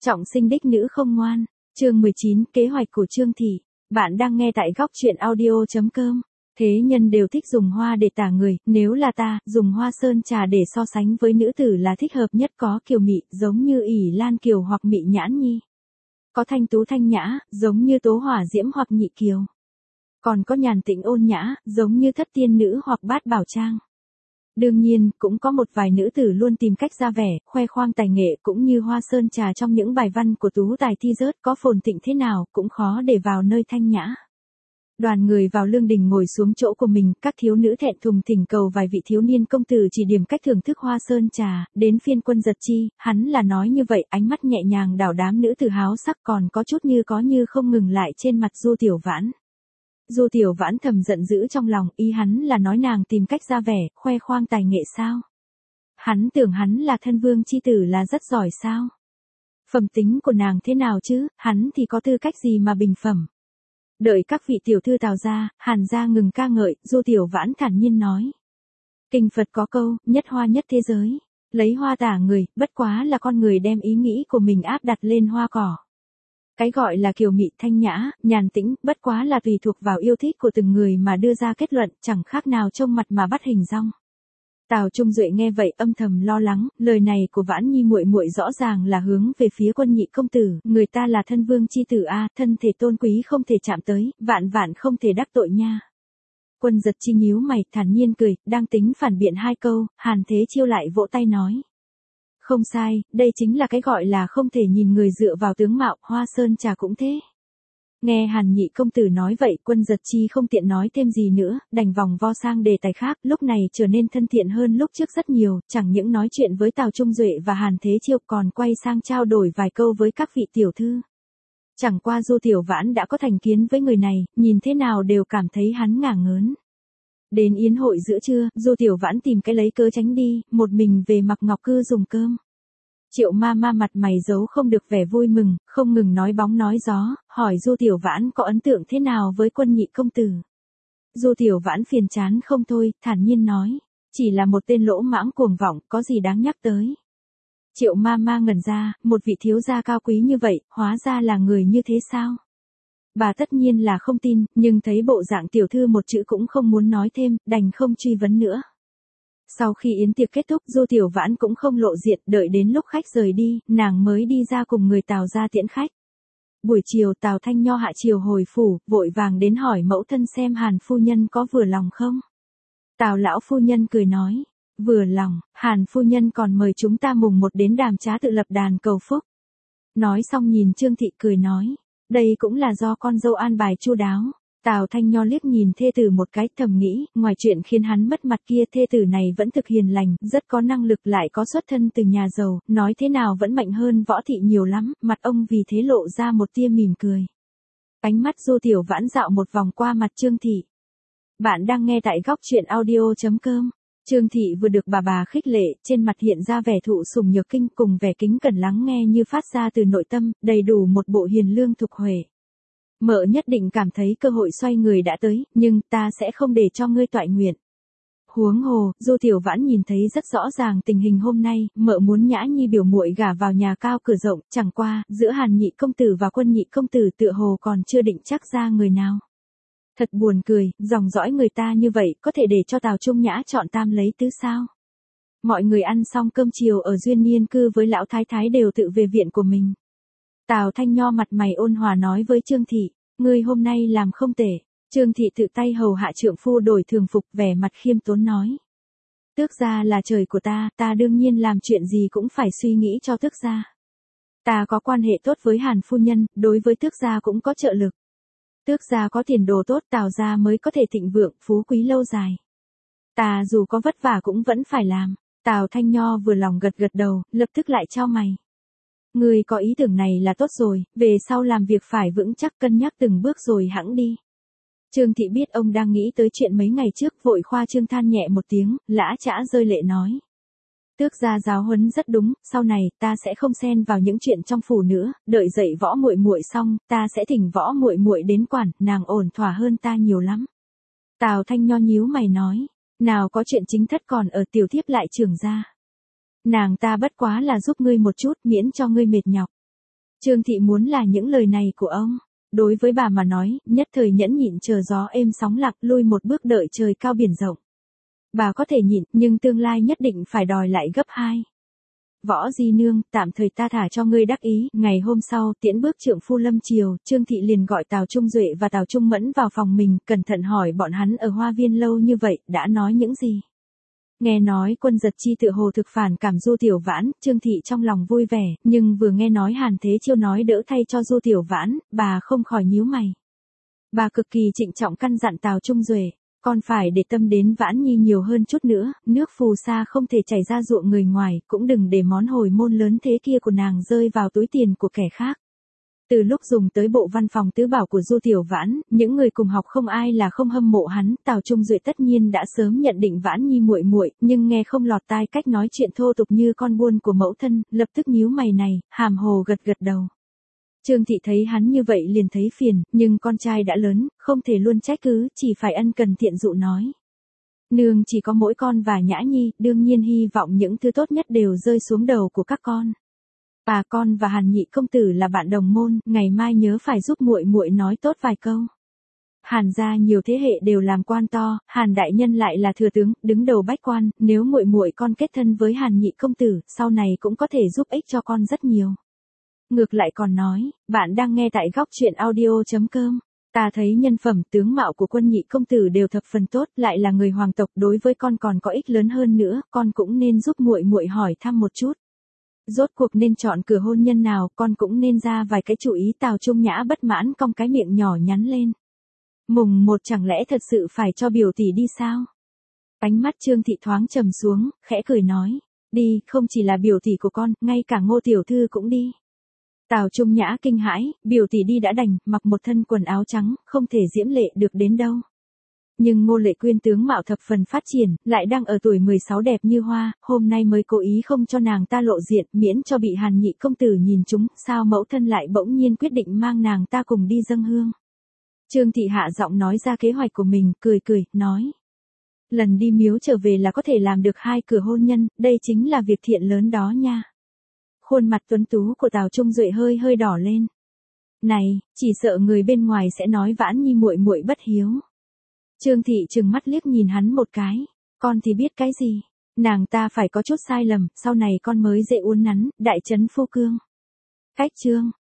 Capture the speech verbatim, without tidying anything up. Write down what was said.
Trọng sinh đích nữ không ngoan. Chương mười chín, kế hoạch của Trương Thị. Bạn đang nghe tại góc truyện audio chấm com. Thế nhân đều thích dùng hoa để tả người, nếu là ta, dùng hoa sơn trà để so sánh với nữ tử là thích hợp nhất, có kiều mị, giống như ỷ Lan Kiều hoặc Mị Nhãn Nhi. Có thanh tú thanh nhã, giống như Tố Hỏa Diễm hoặc Nhị Kiều. Còn có nhàn tĩnh ôn nhã, giống như Thất Tiên Nữ hoặc Bát Bảo Trang. Đương nhiên, cũng có một vài nữ tử luôn tìm cách ra vẻ, khoe khoang tài nghệ, cũng như hoa sơn trà trong những bài văn của tú tài thi rớt, có phồn thịnh thế nào, cũng khó để vào nơi thanh nhã. Đoàn người vào lương đình ngồi xuống chỗ của mình, các thiếu nữ thẹn thùng thỉnh cầu vài vị thiếu niên công tử chỉ điểm cách thưởng thức hoa sơn trà, đến phiên Quân Giật Chi, hắn là nói như vậy, ánh mắt nhẹ nhàng đảo đám nữ tử háo sắc, còn có chút như có như không ngừng lại trên mặt Du Tiểu Vãn. Du Tiểu Vãn thầm giận dữ trong lòng, ý hắn là nói nàng tìm cách ra vẻ, khoe khoang tài nghệ sao? Hắn tưởng hắn là thân vương chi tử là rất giỏi sao? Phẩm tính của nàng thế nào chứ, hắn thì có tư cách gì mà bình phẩm? Đợi các vị tiểu thư tào ra, Hàn gia ngừng ca ngợi, Du Tiểu Vãn thản nhiên nói. Kinh Phật có câu, nhất hoa nhất thế giới. Lấy hoa tả người, bất quá là con người đem ý nghĩ của mình áp đặt lên hoa cỏ. Cái gọi là kiều mị thanh nhã, nhàn tĩnh, bất quá là tùy thuộc vào yêu thích của từng người mà đưa ra kết luận, chẳng khác nào trông mặt mà bắt hình dong. Tào Trung Duệ nghe vậy âm thầm lo lắng, lời này của Vãn Nhi muội muội rõ ràng là hướng về phía Quân nhị công tử, người ta là thân vương chi tử a, thân thể tôn quý không thể chạm tới, vạn vạn không thể đắc tội nha. Quân Giật Chi nhíu mày, thản nhiên cười, đang tính phản biện hai câu, Hàn Thế Chiêu lại vỗ tay nói. Không sai, đây chính là cái gọi là không thể nhìn người dựa vào tướng mạo, hoa sơn trà cũng thế. Nghe Hàn nhị công tử nói vậy, Quân Giật Chi không tiện nói thêm gì nữa, đành vòng vo sang đề tài khác, lúc này trở nên thân thiện hơn lúc trước rất nhiều, chẳng những nói chuyện với Tào Trung Duệ và Hàn Thế Chiêu còn quay sang trao đổi vài câu với các vị tiểu thư. Chẳng qua Du Tiểu Vãn đã có thành kiến với người này, nhìn thế nào đều cảm thấy hắn ngả ngớn. Đến yến hội giữa trưa, Du Tiểu Vãn tìm cái lấy cớ tránh đi, một mình về Mặc Ngọc Cư dùng cơm. Triệu ma ma mặt mày giấu không được vẻ vui mừng, không ngừng nói bóng nói gió, hỏi Du Tiểu Vãn có ấn tượng thế nào với Quân nhị công tử. Du Tiểu Vãn phiền chán không thôi, thản nhiên nói, chỉ là một tên lỗ mãng cuồng vọng, có gì đáng nhắc tới. Triệu ma ma ngẩn ra, một vị thiếu gia cao quý như vậy, hóa ra là người như thế sao? Bà tất nhiên là không tin, nhưng thấy bộ dạng tiểu thư một chữ cũng không muốn nói thêm, đành không truy vấn nữa. Sau khi yến tiệc kết thúc, Du Tiểu Vãn cũng không lộ diện, đợi đến lúc khách rời đi, nàng mới đi ra cùng người Tào ra tiễn khách. Buổi chiều Tào Thanh Nho hạ chiều hồi phủ, vội vàng đến hỏi mẫu thân xem Hàn phu nhân có vừa lòng không. Tào lão phu nhân cười nói, vừa lòng, Hàn phu nhân còn mời chúng ta mùng một đến Đàm Trá tự lập đàn cầu phúc. Nói xong nhìn Trương Thị cười nói, đây cũng là do con dâu an bài chu đáo. Tào Thanh Nho liếc nhìn thê tử một cái, thầm nghĩ, ngoài chuyện khiến hắn mất mặt kia, thê tử này vẫn thực hiền lành, rất có năng lực, lại có xuất thân từ nhà giàu, nói thế nào vẫn mạnh hơn Võ Thị nhiều lắm, mặt ông vì thế lộ ra một tia mỉm cười. Ánh mắt Du Tiểu Vãn dạo một vòng qua mặt Trương Thị. Bạn đang nghe tại góc truyện audio chấm com. Trương Thị vừa được bà bà khích lệ, trên mặt hiện ra vẻ thụ sủng nhược kinh cùng vẻ kính cẩn lắng nghe như phát ra từ nội tâm, đầy đủ một bộ hiền lương thục huệ. Mợ nhất định cảm thấy cơ hội xoay người đã tới, nhưng ta sẽ không để cho ngươi toại nguyện. Huống hồ, Du Tiểu Vãn nhìn thấy rất rõ ràng tình hình hôm nay, mợ muốn Nhã Nhi biểu muội gả vào nhà cao cửa rộng, chẳng qua, giữa Hàn nhị công tử và Quân nhị công tử tựa hồ còn chưa định chắc ra người nào. Thật buồn cười, dòng dõi người ta như vậy, có thể để cho Tào Trung Nhã chọn tam lấy tứ sao? Mọi người ăn xong cơm chiều ở Duyên Niên Cư với lão thái thái đều tự về viện của mình. Tào Thanh Nho mặt mày ôn hòa nói với Trương Thị, ngươi hôm nay làm không tệ. Trương Thị tự tay hầu hạ trượng phu đổi thường phục, vẻ mặt khiêm tốn nói. Tước gia là trời của ta, ta đương nhiên làm chuyện gì cũng phải suy nghĩ cho tước gia. Ta có quan hệ tốt với Hàn phu nhân, đối với tước gia cũng có trợ lực. Tước gia có tiền đồ tốt, Tào gia mới có thể thịnh vượng, phú quý lâu dài. Ta dù có vất vả cũng vẫn phải làm. Tào Thanh Nho vừa lòng gật gật đầu, lập tức lại chau mày. Người có ý tưởng này là tốt rồi, về sau làm việc phải vững chắc, cân nhắc từng bước rồi hẵng đi. Trương Thị biết ông đang nghĩ tới chuyện mấy ngày trước, vội khoa trương than nhẹ một tiếng, lã chã rơi lệ nói. Tước gia giáo huấn rất đúng, sau này ta sẽ không xen vào những chuyện trong phủ nữa, đợi dạy Võ muội muội xong, ta sẽ thỉnh Võ muội muội đến quản, nàng ổn thỏa hơn ta nhiều lắm. Tào Thanh Nho nhíu mày nói, nào có chuyện chính thất còn ở tiểu thiếp lại trưởng gia. Nàng ta bất quá là giúp ngươi một chút, miễn cho ngươi mệt nhọc. Trương Thị muốn là những lời này của ông. Đối với bà mà nói, nhất thời nhẫn nhịn chờ gió êm sóng lặng, lui một bước đợi trời cao biển rộng. Bà có thể nhịn, nhưng tương lai nhất định phải đòi lại gấp hai. Võ Di Nương, tạm thời ta thả cho ngươi đắc ý. Ngày hôm sau, tiễn bước trượng phu lâm triều, Trương Thị liền gọi Tào Trung Duệ và Tào Trung Mẫn vào phòng mình, cẩn thận hỏi bọn hắn ở Hoa Viên lâu như vậy, đã nói những gì. Nghe nói Quân Giật Chi tựa hồ thực phản cảm Du Tiểu Vãn, Trương Thị trong lòng vui vẻ, nhưng vừa nghe nói Hàn Thế Chiêu nói đỡ thay cho Du Tiểu Vãn, bà không khỏi nhíu mày. Bà cực kỳ trịnh trọng căn dặn Tào Trung Duệ, còn phải để tâm đến Vãn Nhi nhiều hơn chút nữa, nước phù sa không thể chảy ra ruộng người ngoài, cũng đừng để món hồi môn lớn thế kia của nàng rơi vào túi tiền của kẻ khác. Từ lúc dùng tới bộ văn phòng tứ bảo của Du Tiểu Vãn, những người cùng học không ai là không hâm mộ hắn, Tào Trung Duệ tất nhiên đã sớm nhận định Vãn Nhi muội muội, nhưng nghe không lọt tai cách nói chuyện thô tục như con buôn của mẫu thân, lập tức nhíu mày này, hàm hồ gật gật đầu. Trương Thị thấy hắn như vậy liền thấy phiền, nhưng con trai đã lớn, không thể luôn trách cứ, chỉ phải ân cần thiện dụ nói. Nương chỉ có mỗi con và Nhã Nhi, đương nhiên hy vọng những thứ tốt nhất đều rơi xuống đầu của các con. Bà con và Hàn nhị công tử là bạn đồng môn, ngày mai nhớ phải giúp muội muội nói tốt vài câu. Hàn gia nhiều thế hệ đều làm quan to, Hàn đại nhân lại là thừa tướng, đứng đầu bách quan, nếu muội muội con kết thân với Hàn nhị công tử, sau này cũng có thể giúp ích cho con rất nhiều. Ngược lại còn nói, bạn đang nghe tại góc truyện audio chấm com. Ta thấy nhân phẩm tướng mạo của Quân nhị công tử đều thập phần tốt, lại là người hoàng tộc, đối với con còn có ích lớn hơn nữa, con cũng nên giúp muội muội hỏi thăm một chút. Rốt cuộc nên chọn cửa hôn nhân nào, con cũng nên ra vài cái chủ ý. Tào Trung Nhã bất mãn cong cái miệng nhỏ nhắn lên. Mùng một chẳng lẽ thật sự phải cho biểu tỷ đi sao? Ánh mắt Trương Thị thoáng trầm xuống, khẽ cười nói, đi, không chỉ là biểu tỷ của con, ngay cả Ngô tiểu thư cũng đi. Tào Trung Nhã kinh hãi, biểu tỷ đi đã đành, mặc một thân quần áo trắng, không thể diễm lệ được đến đâu. Nhưng Ngô Lệ Quyên tướng mạo thập phần phát triển, lại đang ở tuổi mười sáu đẹp như hoa, hôm nay mới cố ý không cho nàng ta lộ diện, miễn cho bị Hàn nhị công tử nhìn trúng, sao mẫu thân lại bỗng nhiên quyết định mang nàng ta cùng đi dâng hương. Trương Thị hạ giọng nói ra kế hoạch của mình, cười cười, nói. Lần đi miếu trở về là có thể làm được hai cửa hôn nhân, đây chính là việc thiện lớn đó nha. Khuôn mặt tuấn tú của Tào Trung Duệ hơi hơi đỏ lên. Này, chỉ sợ người bên ngoài sẽ nói Vãn Nhi muội muội bất hiếu. Trương Thị trừng mắt liếc nhìn hắn một cái, con thì biết cái gì, nàng ta phải có chút sai lầm, sau này con mới dễ uốn nắn, đại trấn phu cương. Cách chương